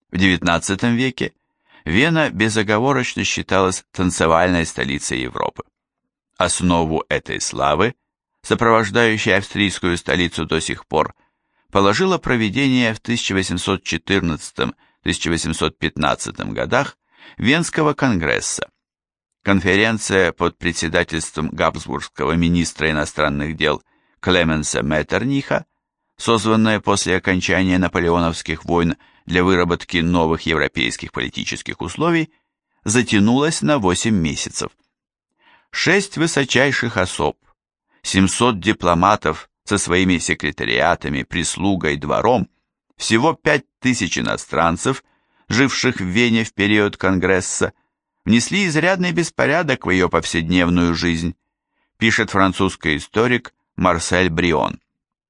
В XIX веке Вена безоговорочно считалась танцевальной столицей Европы. Основу этой славы, сопровождающей австрийскую столицу до сих пор, положило проведение в 1814-1815 годах Венского конгресса. Конференция под председательством габсбургского министра иностранных дел Клеменса Меттерниха, созванная после окончания наполеоновских войн для выработки новых европейских политических условий, затянулась на 8 месяцев. 6 высочайших особ, 700 дипломатов со своими секретариатами, прислугой, двором, всего 5000 иностранцев, живших в Вене в период Конгресса, внесли изрядный беспорядок в ее повседневную жизнь, пишет французский историк Марсель Брион.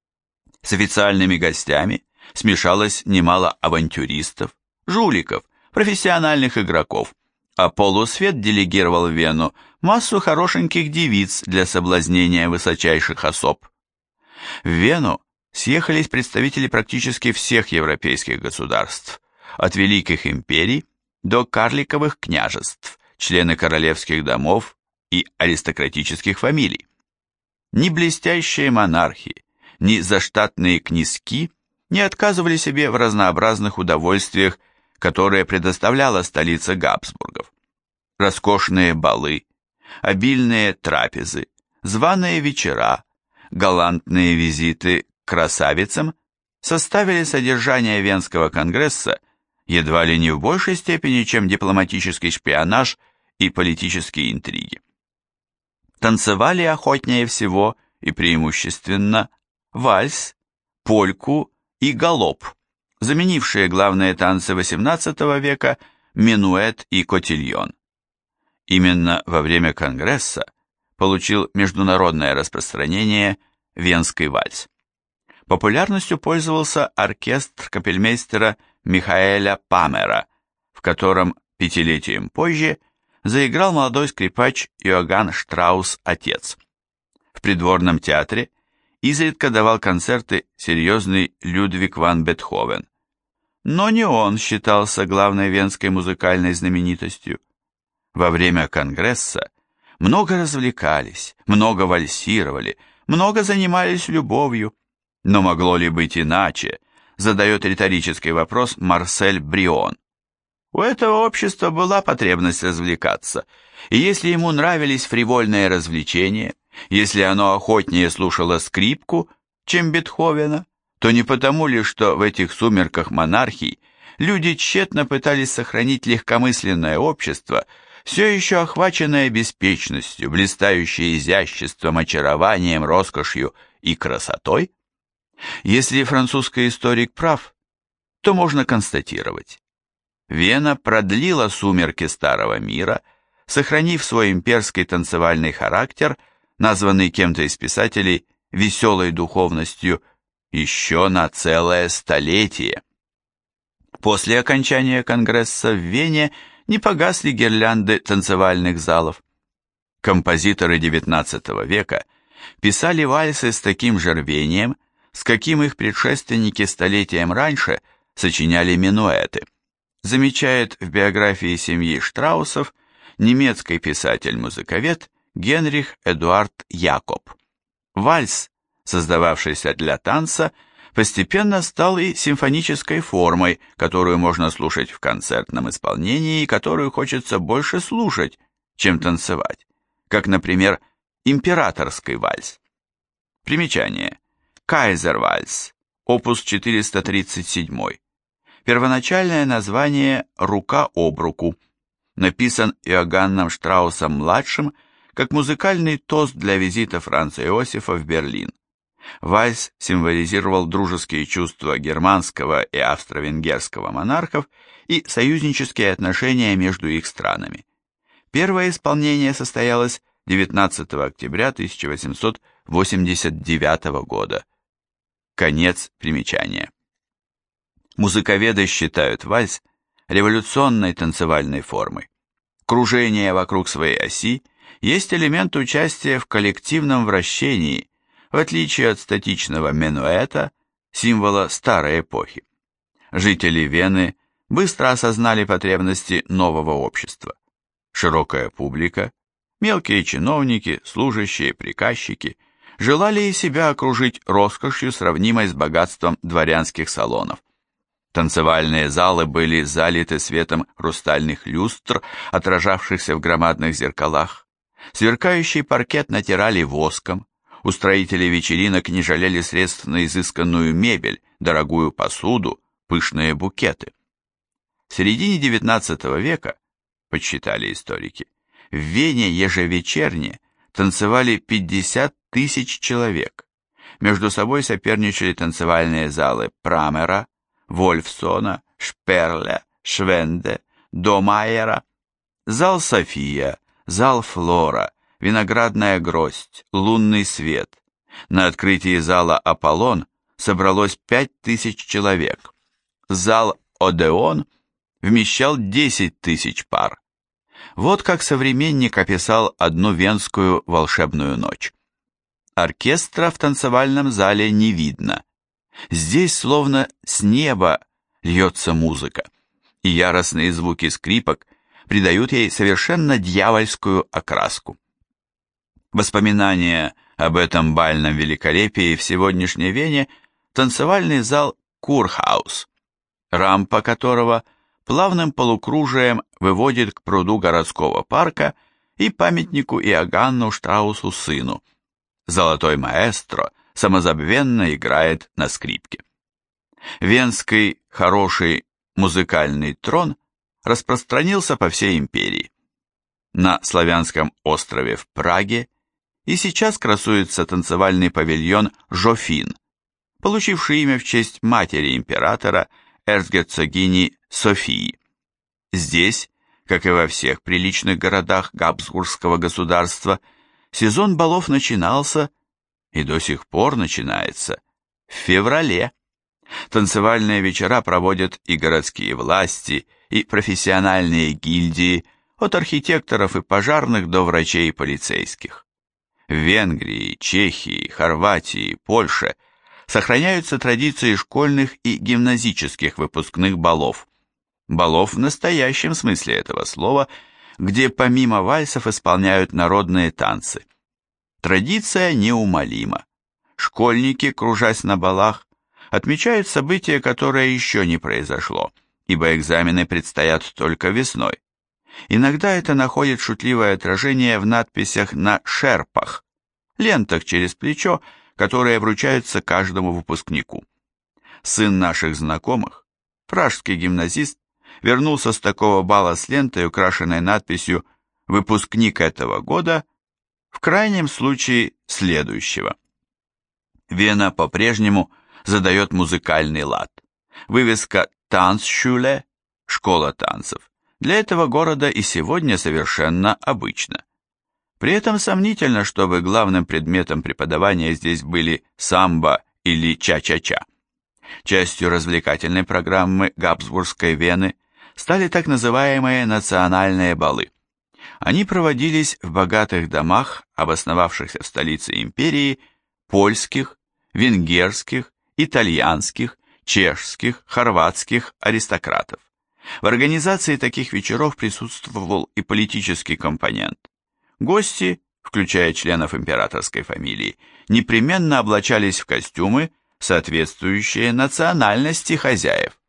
С официальными гостями смешалось немало авантюристов, жуликов, профессиональных игроков, а полусвет делегировал в Вену массу хорошеньких девиц для соблазнения высочайших особ. В Вену съехались представители практически всех европейских государств, от великих империй до карликовых княжеств, члены королевских домов и аристократических фамилий. Ни блестящие монархи, ни заштатные князьки не отказывали себе в разнообразных удовольствиях, которые предоставляла столица Габсбургов. Роскошные балы, обильные трапезы, званые вечера, галантные визиты к красавицам составили содержание Венского конгресса едва ли не в большей степени, чем дипломатический шпионаж и политические интриги. Танцевали охотнее всего и преимущественно вальс, польку и галоп, заменившие главные танцы XVIII века минуэт и котильон. Именно во время Конгресса получил международное распространение венский вальс. Популярностью пользовался оркестр капельмейстера Михаэля Памера, в котором 5-летием позже заиграл молодой скрипач Иоганн Штраус-отец. В придворном театре изредка давал концерты серьезный Людвиг ван Бетховен. Но не он считался главной венской музыкальной знаменитостью. Во время Конгресса много развлекались, много вальсировали, много занимались любовью. Но могло ли быть иначе, задает риторический вопрос Марсель Брион. У этого общества была потребность развлекаться, и если ему нравились фривольные развлечения, если оно охотнее слушало скрипку, чем Бетховена, то не потому ли, что в этих сумерках монархий люди тщетно пытались сохранить легкомысленное общество, все еще охваченное беспечностью, блистающее изяществом, очарованием, роскошью и красотой? Если французский историк прав, то можно констатировать: Вена продлила сумерки Старого мира, сохранив свой имперский танцевальный характер, названный кем-то из писателей веселой духовностью, еще на целое столетие. После окончания Конгресса в Вене не погасли гирлянды танцевальных залов. Композиторы XIX века писали вальсы с таким же рвением, с каким их предшественники столетием раньше сочиняли минуэты, замечает в биографии семьи Штраусов немецкий писатель-музыковед Генрих Эдуард Якоб. Вальс, создававшийся для танца, постепенно стал и симфонической формой, которую можно слушать в концертном исполнении и которую хочется больше слушать, чем танцевать, как, например, императорский вальс. Примечание. Кайзервальс, опус 437. Первоначальное название «Рука об руку». Написан Иоганном Штраусом-младшим как музыкальный тост для визита Франца Иосифа в Берлин. Вальс символизировал дружеские чувства германского и австро-венгерского монархов и союзнические отношения между их странами. Первое исполнение состоялось 19 октября 1889 года. Конец примечания. Музыковеды считают вальс революционной танцевальной формой. Кружение вокруг своей оси есть элемент участия в коллективном вращении, в отличие от статичного минуэта, символа старой эпохи. Жители Вены быстро осознали потребности нового общества. Широкая публика, мелкие чиновники, служащие, приказчики желали и себя окружить роскошью, сравнимой с богатством дворянских салонов. Танцевальные залы были залиты светом хрустальных люстр, отражавшихся в громадных зеркалах. Сверкающий паркет натирали воском. Устроители вечеринок не жалели средств на изысканную мебель, дорогую посуду, пышные букеты. В середине XIX века, подсчитали историки, в Вене ежевечерне танцевали 50 тысяч человек. Между собой соперничали танцевальные залы Прамера, Вольфсона, Шперля, Швенде, Домайера, зал София, зал Флора, Виноградная гроздь, Лунный свет. На открытии зала Аполлон собралось 5000 человек. Зал Одеон вмещал 10 тысяч пар. Вот как современник описал одну венскую волшебную ночь. Оркестра в танцевальном зале не видно. Здесь словно с неба льется музыка, и яростные звуки скрипок придают ей совершенно дьявольскую окраску. Воспоминания об этом бальном великолепии в сегодняшней Вене танцевальный зал Курхаус, рампа которого плавным полукружием выводит к пруду городского парка и памятнику Иоганну Штраусу сыну. Золотой маэстро самозабвенно играет на скрипке. Венский хороший музыкальный трон распространился по всей империи. На славянском острове в Праге и сейчас красуется танцевальный павильон Жофин, получивший имя в честь матери императора, эрцгерцогини Софии. Здесь, как и во всех приличных городах Габсбургского государства, сезон балов начинался и до сих пор начинается в феврале. Танцевальные вечера проводят и городские власти, и профессиональные гильдии, от архитекторов и пожарных до врачей и полицейских. В Венгрии, Чехии, Хорватии, Польше сохраняются традиции школьных и гимназических выпускных балов. Балов в настоящем смысле этого слова, где помимо вальсов исполняют народные танцы. Традиция неумолима. Школьники, кружась на балах, отмечают событие, которое еще не произошло, ибо экзамены предстоят только весной. Иногда это находит шутливое отражение в надписях на шерпах, лентах через плечо, которые вручаются каждому выпускнику. Сын наших знакомых, пражский гимназист, вернулся с такого бала с лентой, украшенной надписью «Выпускник этого года», в крайнем случае следующего. Вена по-прежнему задает музыкальный лад. Вывеска «Танцschule» – «Школа танцев» для этого города и сегодня совершенно обычно. При этом сомнительно, чтобы главным предметом преподавания здесь были самбо или ча-ча-ча. Частью развлекательной программы Габсбургской Вены стали так называемые национальные балы. Они проводились в богатых домах, обосновавшихся в столице империи, польских, венгерских, итальянских, чешских, хорватских аристократов. В организации таких вечеров присутствовал и политический компонент. Гости, включая членов императорской фамилии, непременно облачались в костюмы, соответствующие национальности хозяев.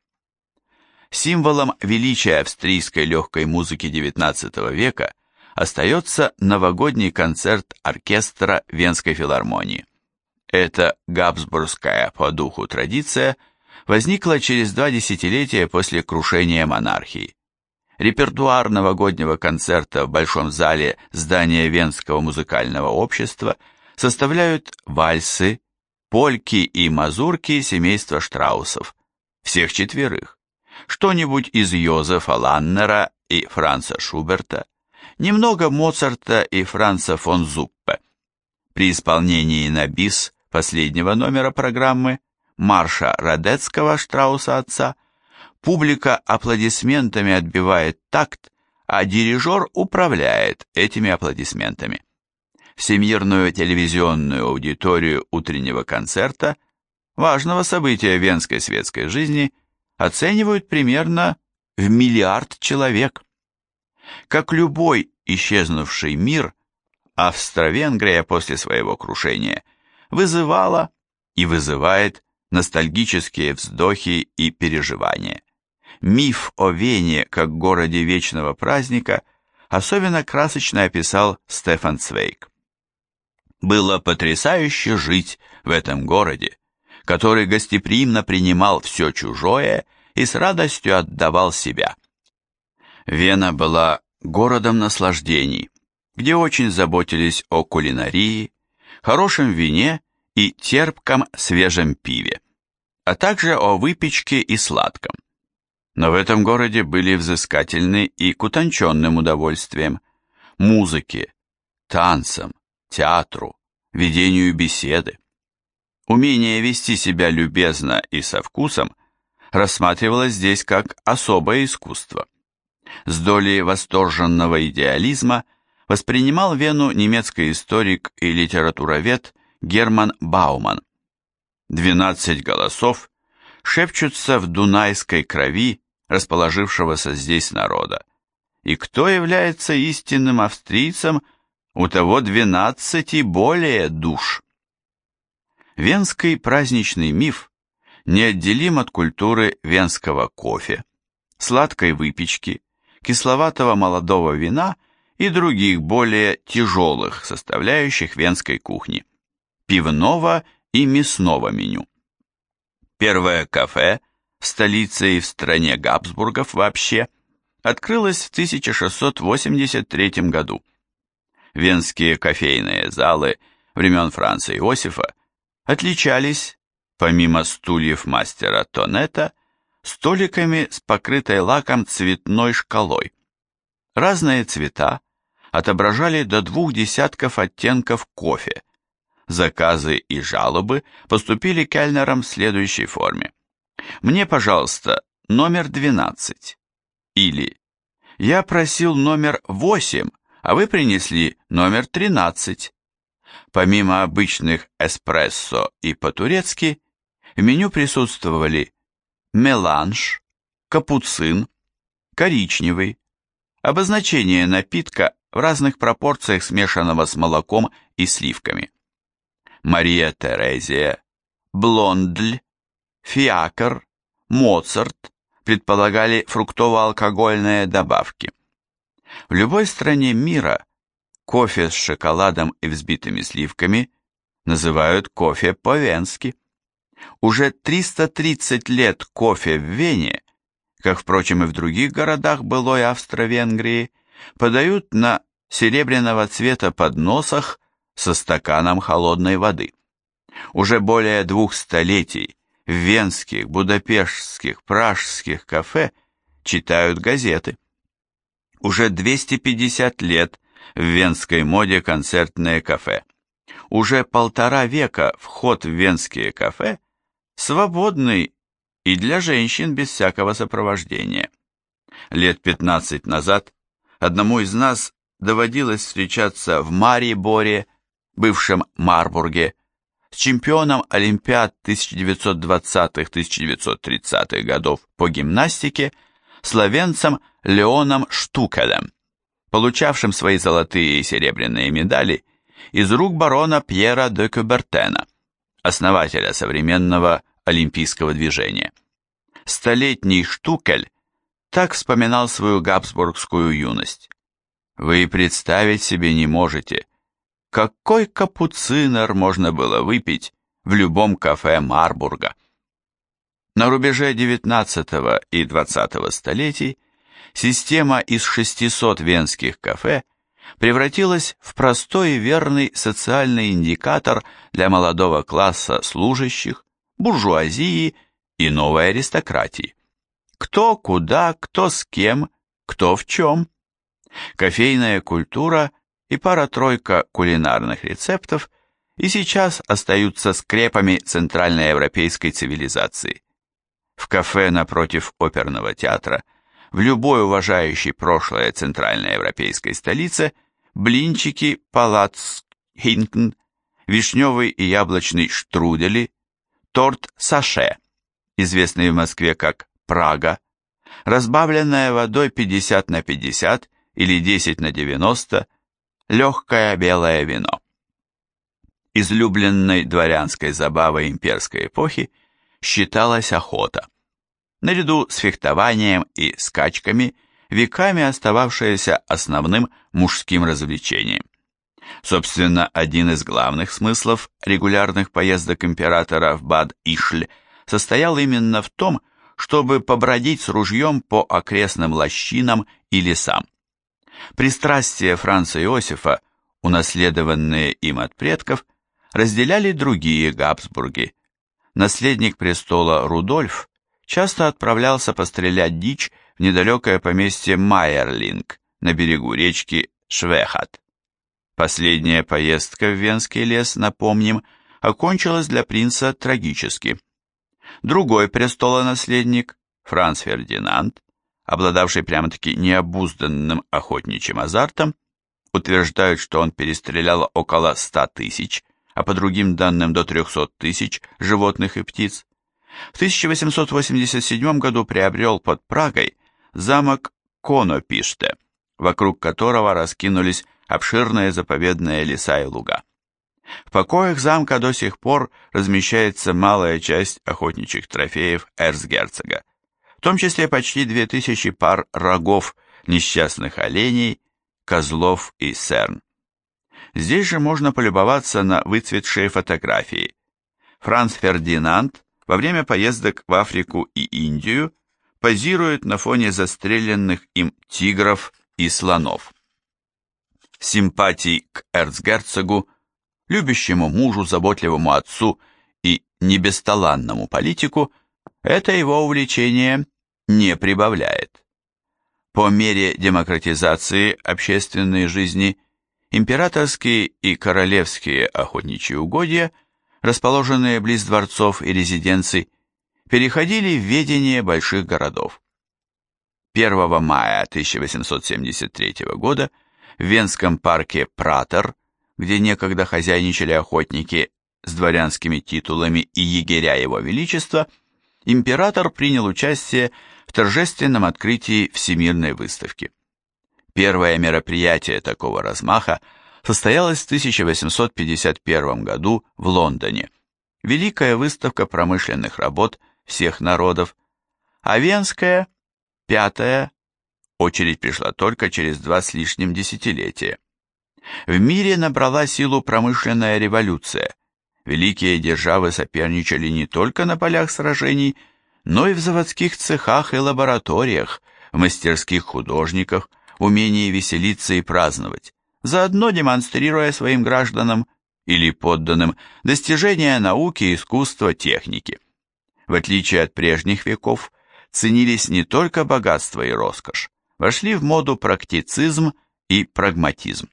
Символом величия австрийской легкой музыки XIX века остается новогодний концерт оркестра Венской филармонии. Эта габсбургская по духу традиция возникла через 2 десятилетия после крушения монархии. Репертуар новогоднего концерта в Большом зале здания Венского музыкального общества составляют вальсы, польки и мазурки семейства Штраусов, всех 4, что-нибудь из Йозефа Ланнера и Франца Шуберта, немного Моцарта и Франца фон Зуппе. При исполнении на бис последнего номера программы марша Радецкого Штрауса отца публика аплодисментами отбивает такт, а дирижер управляет этими аплодисментами. Всемирную телевизионную аудиторию утреннего концерта, важного события венской светской жизни, оценивают примерно в миллиард человек. Как любой исчезнувший мир, Австро-Венгрия после своего крушения вызывала и вызывает ностальгические вздохи и переживания. Миф о Вене как городе вечного праздника особенно красочно описал Стефан Цвейг. Было потрясающе жить в этом городе, который гостеприимно принимал все чужое и с радостью отдавал себя. Вена была городом наслаждений, где очень заботились о кулинарии, хорошем вине и терпком свежем пиве, а также о выпечке и сладком. Но в этом городе были взыскательны и к утонченным удовольствиям, музыке, танцам, театру, ведению беседы. Умение вести себя любезно и со вкусом рассматривалось здесь как особое искусство. С долей восторженного идеализма воспринимал Вену немецкий историк и литературовед Герман Бауман. 12 голосов шепчутся в дунайской крови расположившегося здесь народа. И кто является истинным австрийцем, у того 12 и более душ. Венский праздничный миф неотделим от культуры венского кофе, сладкой выпечки, кисловатого молодого вина и других более тяжелых составляющих венской кухни, пивного и мясного меню. Первое кафе в столице и в стране Габсбургов вообще открылось в 1683 году. Венские кофейные залы времен Франца Иосифа отличались, помимо стульев мастера Тонета, столиками с покрытой лаком цветной шкалой. Разные цвета отображали до 2 десятков оттенков кофе. Заказы и жалобы поступили кельнерам в следующей форме. «Мне, пожалуйста, номер 12». Или «Я просил номер 8, а вы принесли номер 13». Помимо обычных эспрессо и по-турецки, в меню присутствовали меланж, капуцин, коричневый, обозначение напитка в разных пропорциях, смешанного с молоком и сливками. Мария Терезия, блондль, фиакр, Моцарт предполагали фруктово-алкогольные добавки. В любой стране мира кофе с шоколадом и взбитыми сливками называют кофе по-венски. Уже 330 лет кофе в Вене, как, впрочем, и в других городах былой Австро-Венгрии, подают на серебряного цвета подносах со стаканом холодной воды. Уже более 2 столетий в венских, будапештских, пражских кафе читают газеты. Уже 250 лет в венской моде концертное кафе. Уже 1,5 века вход в венские кафе свободный и для женщин без всякого сопровождения. Лет 15 назад одному из нас доводилось встречаться в Мариборе, бывшем Марбурге, с чемпионом Олимпиад 1920-1930-х годов по гимнастике, словенцем Леоном Штукелем, получавшим свои золотые и серебряные медали из рук барона Пьера де Кубертена, основателя современного олимпийского движения. Столетний Штукель так вспоминал свою габсбургскую юность. Вы представить себе не можете, какой капуцинер можно было выпить в любом кафе Марбурга. На рубеже XIX и XX столетий система из 600 венских кафе превратилась в простой и верный социальный индикатор для молодого класса служащих, буржуазии и новой аристократии. Кто куда, кто с кем, кто в чем. Кофейная культура и пара-тройка кулинарных рецептов и сейчас остаются скрепами центральноевропейской цивилизации. В кафе напротив оперного театра, в любой уважающей прошлое центральноевропейской столице, блинчики палац Хинкн, вишневый и яблочный штрудели, торт саше, известный в Москве как Прага, разбавленное водой 50/50 или 10/90, легкое белое вино. Излюбленной дворянской забавой имперской эпохи считалась охота. Наряду с фехтованием и скачками, веками остававшаяся основным мужским развлечением. Собственно, один из главных смыслов регулярных поездок императора в Бад-Ишль состоял именно в том, чтобы побродить с ружьем по окрестным лощинам и лесам. Пристрастия Франца Иосифа, унаследованные им от предков, разделяли другие Габсбурги. Наследник престола Рудольф часто отправлялся пострелять дичь в недалекое поместье Майерлинг на берегу речки Швехат. Последняя поездка в Венский лес, напомним, окончилась для принца трагически. Другой престолонаследник, Франц Фердинанд, обладавший прямо-таки необузданным охотничьим азартом, утверждают, что он перестрелял около 100 тысяч, а по другим данным до 300 тысяч животных и птиц. В 1887 году приобрел под Прагой замок Конопиште, вокруг которого раскинулись обширные заповедные леса и луга. В покоях замка до сих пор размещается малая часть охотничьих трофеев эрцгерцога, в том числе почти 2000 пар рогов несчастных оленей, козлов и серн. Здесь же можно полюбоваться на выцветшие фотографии. Франц Фердинанд во время поездок в Африку и Индию позирует на фоне застреленных им тигров и слонов. Симпатий к эрцгерцогу, любящему мужу, заботливому отцу и небесталанному политику, это его увлечение не прибавляет. По мере демократизации общественной жизни императорские и королевские охотничьи угодья, расположенные близ дворцов и резиденций, переходили в ведение больших городов. 1 мая 1873 года в Венском парке Пратер, где некогда хозяйничали охотники с дворянскими титулами и егеря его величества, император принял участие в торжественном открытии Всемирной выставки. Первое мероприятие такого размаха состоялось в 1851 году в Лондоне, Великая выставка промышленных работ всех народов, а Венская, пятая, очередь пришла только через 2 с лишним десятилетия. В мире набрала силу промышленная революция. Великие державы соперничали не только на полях сражений, но и в заводских цехах и лабораториях, в мастерских художниках, умении веселиться и праздновать, заодно демонстрируя своим гражданам или подданным достижения науки, искусства, техники. В отличие от прежних веков, ценились не только богатство и роскошь, вошли в моду практицизм и прагматизм.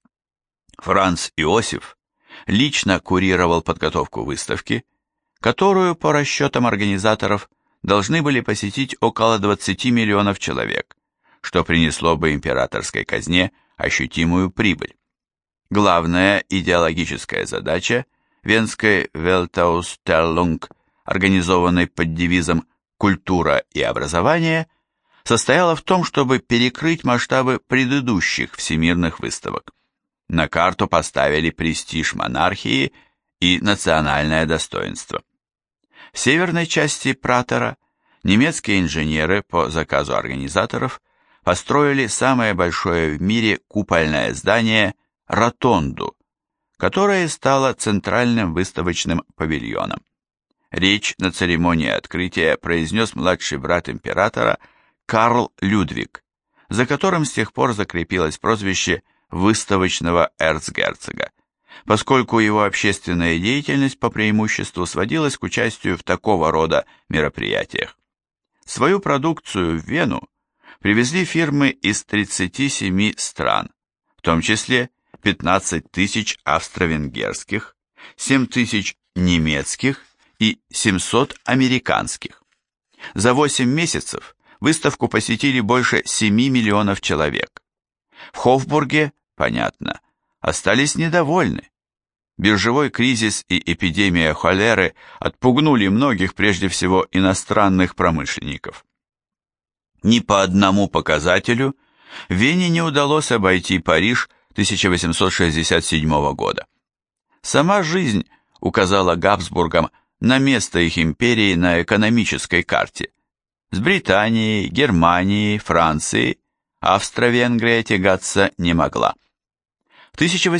Франц Иосиф лично курировал подготовку выставки, которую, по расчетам организаторов, должны были посетить около 20 миллионов человек, что принесло бы императорской казне ощутимую прибыль. Главная идеологическая задача Венской Weltausstellung, организованной под девизом «Культура и образование», состояла в том, чтобы перекрыть масштабы предыдущих всемирных выставок. На карту поставили престиж монархии и национальное достоинство. В северной части Пратера немецкие инженеры по заказу организаторов построили самое большое в мире купольное здание «Ротонду», которое стало центральным выставочным павильоном. Речь на церемонии открытия произнес младший брат императора Карл Людвиг, за которым с тех пор закрепилось прозвище выставочного эрцгерцога, поскольку его общественная деятельность по преимуществу сводилась к участию в такого рода мероприятиях. Свою продукцию в Вену привезли фирмы из 37 стран, в том числе 15 тысяч австро-венгерских, 7 тысяч немецких и 700 американских. За 8 месяцев выставку посетили больше 7 миллионов человек. В Хофбурге, понятно, остались недовольны. Биржевой кризис и эпидемия холеры отпугнули многих, прежде всего иностранных промышленников. Ни по одному показателю Вене не удалось обойти Париж 1867 года. Сама жизнь указала Габсбургам на место их империи на экономической карте. С Британией, Германией, Францией Австро-Венгрия тягаться не могла. В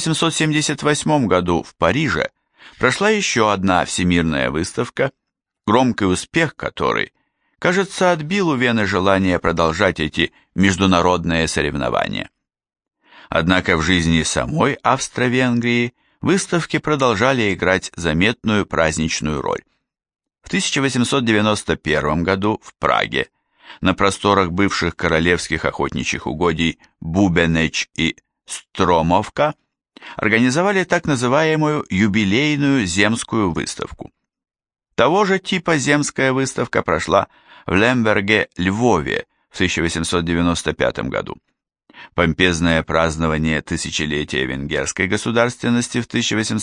1878 году в Париже прошла еще одна всемирная выставка, громкий успех которой, кажется, отбил у Вены желание продолжать эти международные соревнования. Однако в жизни самой Австро-Венгрии выставки продолжали играть заметную праздничную роль. В 1891 году в Праге на просторах бывших королевских охотничьих угодий Бубенеч и Стромовка организовали так называемую юбилейную земскую выставку. Того же типа земская выставка прошла в Лемберге, Львове в 1895 году. Помпезное празднование тысячелетия венгерской государственности в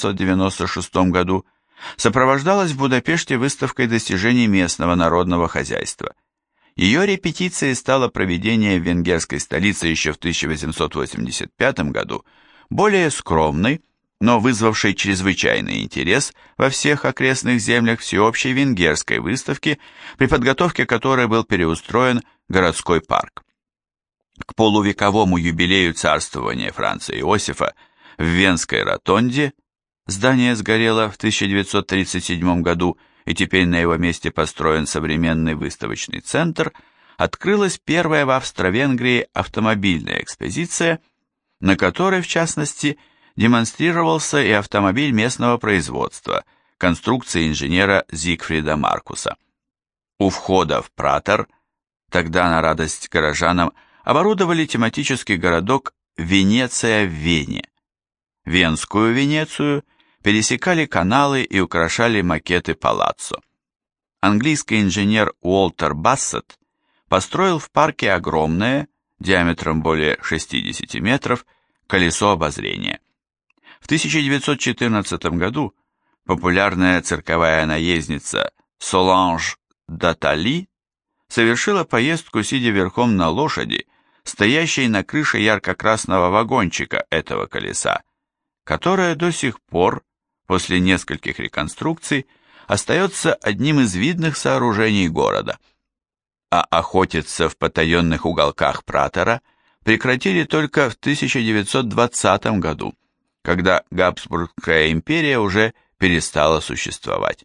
1896 году сопровождалось в Будапеште выставкой достижений местного народного хозяйства. Ее репетицией стало проведение в венгерской столице еще в 1885 году более скромной, но вызвавшей чрезвычайный интерес во всех окрестных землях всеобщей венгерской выставки, при подготовке которой был переустроен городской парк. К полувековому юбилею царствования Франца Иосифа в Венской ротонде, здание сгорело в 1937 году, и теперь на его месте построен современный выставочный центр, открылась первая в Австро-Венгрии автомобильная экспозиция, на которой, в частности, демонстрировался и автомобиль местного производства, конструкции инженера Зигфрида Маркуса. У входа в Пратер, тогда на радость горожанам, оборудовали тематический городок Венеция в Вене. Венскую Венецию пересекали каналы и украшали макеты палаццо. Английский инженер Уолтер Бассет построил в парке огромное, диаметром более 60 метров, колесо обозрения. В 1914 году популярная цирковая наездница Соланж Д'Атали совершила поездку, сидя верхом на лошади, стоящей на крыше ярко-красного вагончика этого колеса, которое до сих пор, после нескольких реконструкций, остается одним из видных сооружений города. А охотиться в потаенных уголках Пратера прекратили только в 1920 году, когда Габсбургская империя уже перестала существовать.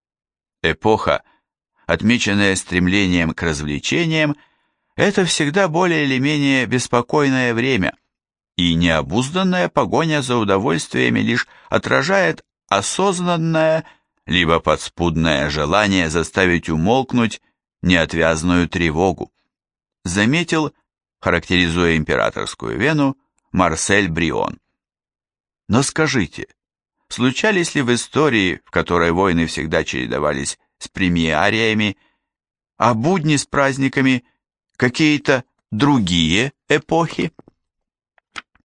Эпоха, отмеченная стремлением к развлечениям, это всегда более или менее беспокойное время, и необузданная погоня за удовольствиями лишь отражает осознанное, либо подспудное желание заставить умолкнуть неотвязную тревогу, заметил, характеризуя императорскую Вену, Марсель Брион. Но скажите, случались ли в истории, в которой войны всегда чередовались с премиариями, а будни с праздниками, какие-то другие эпохи?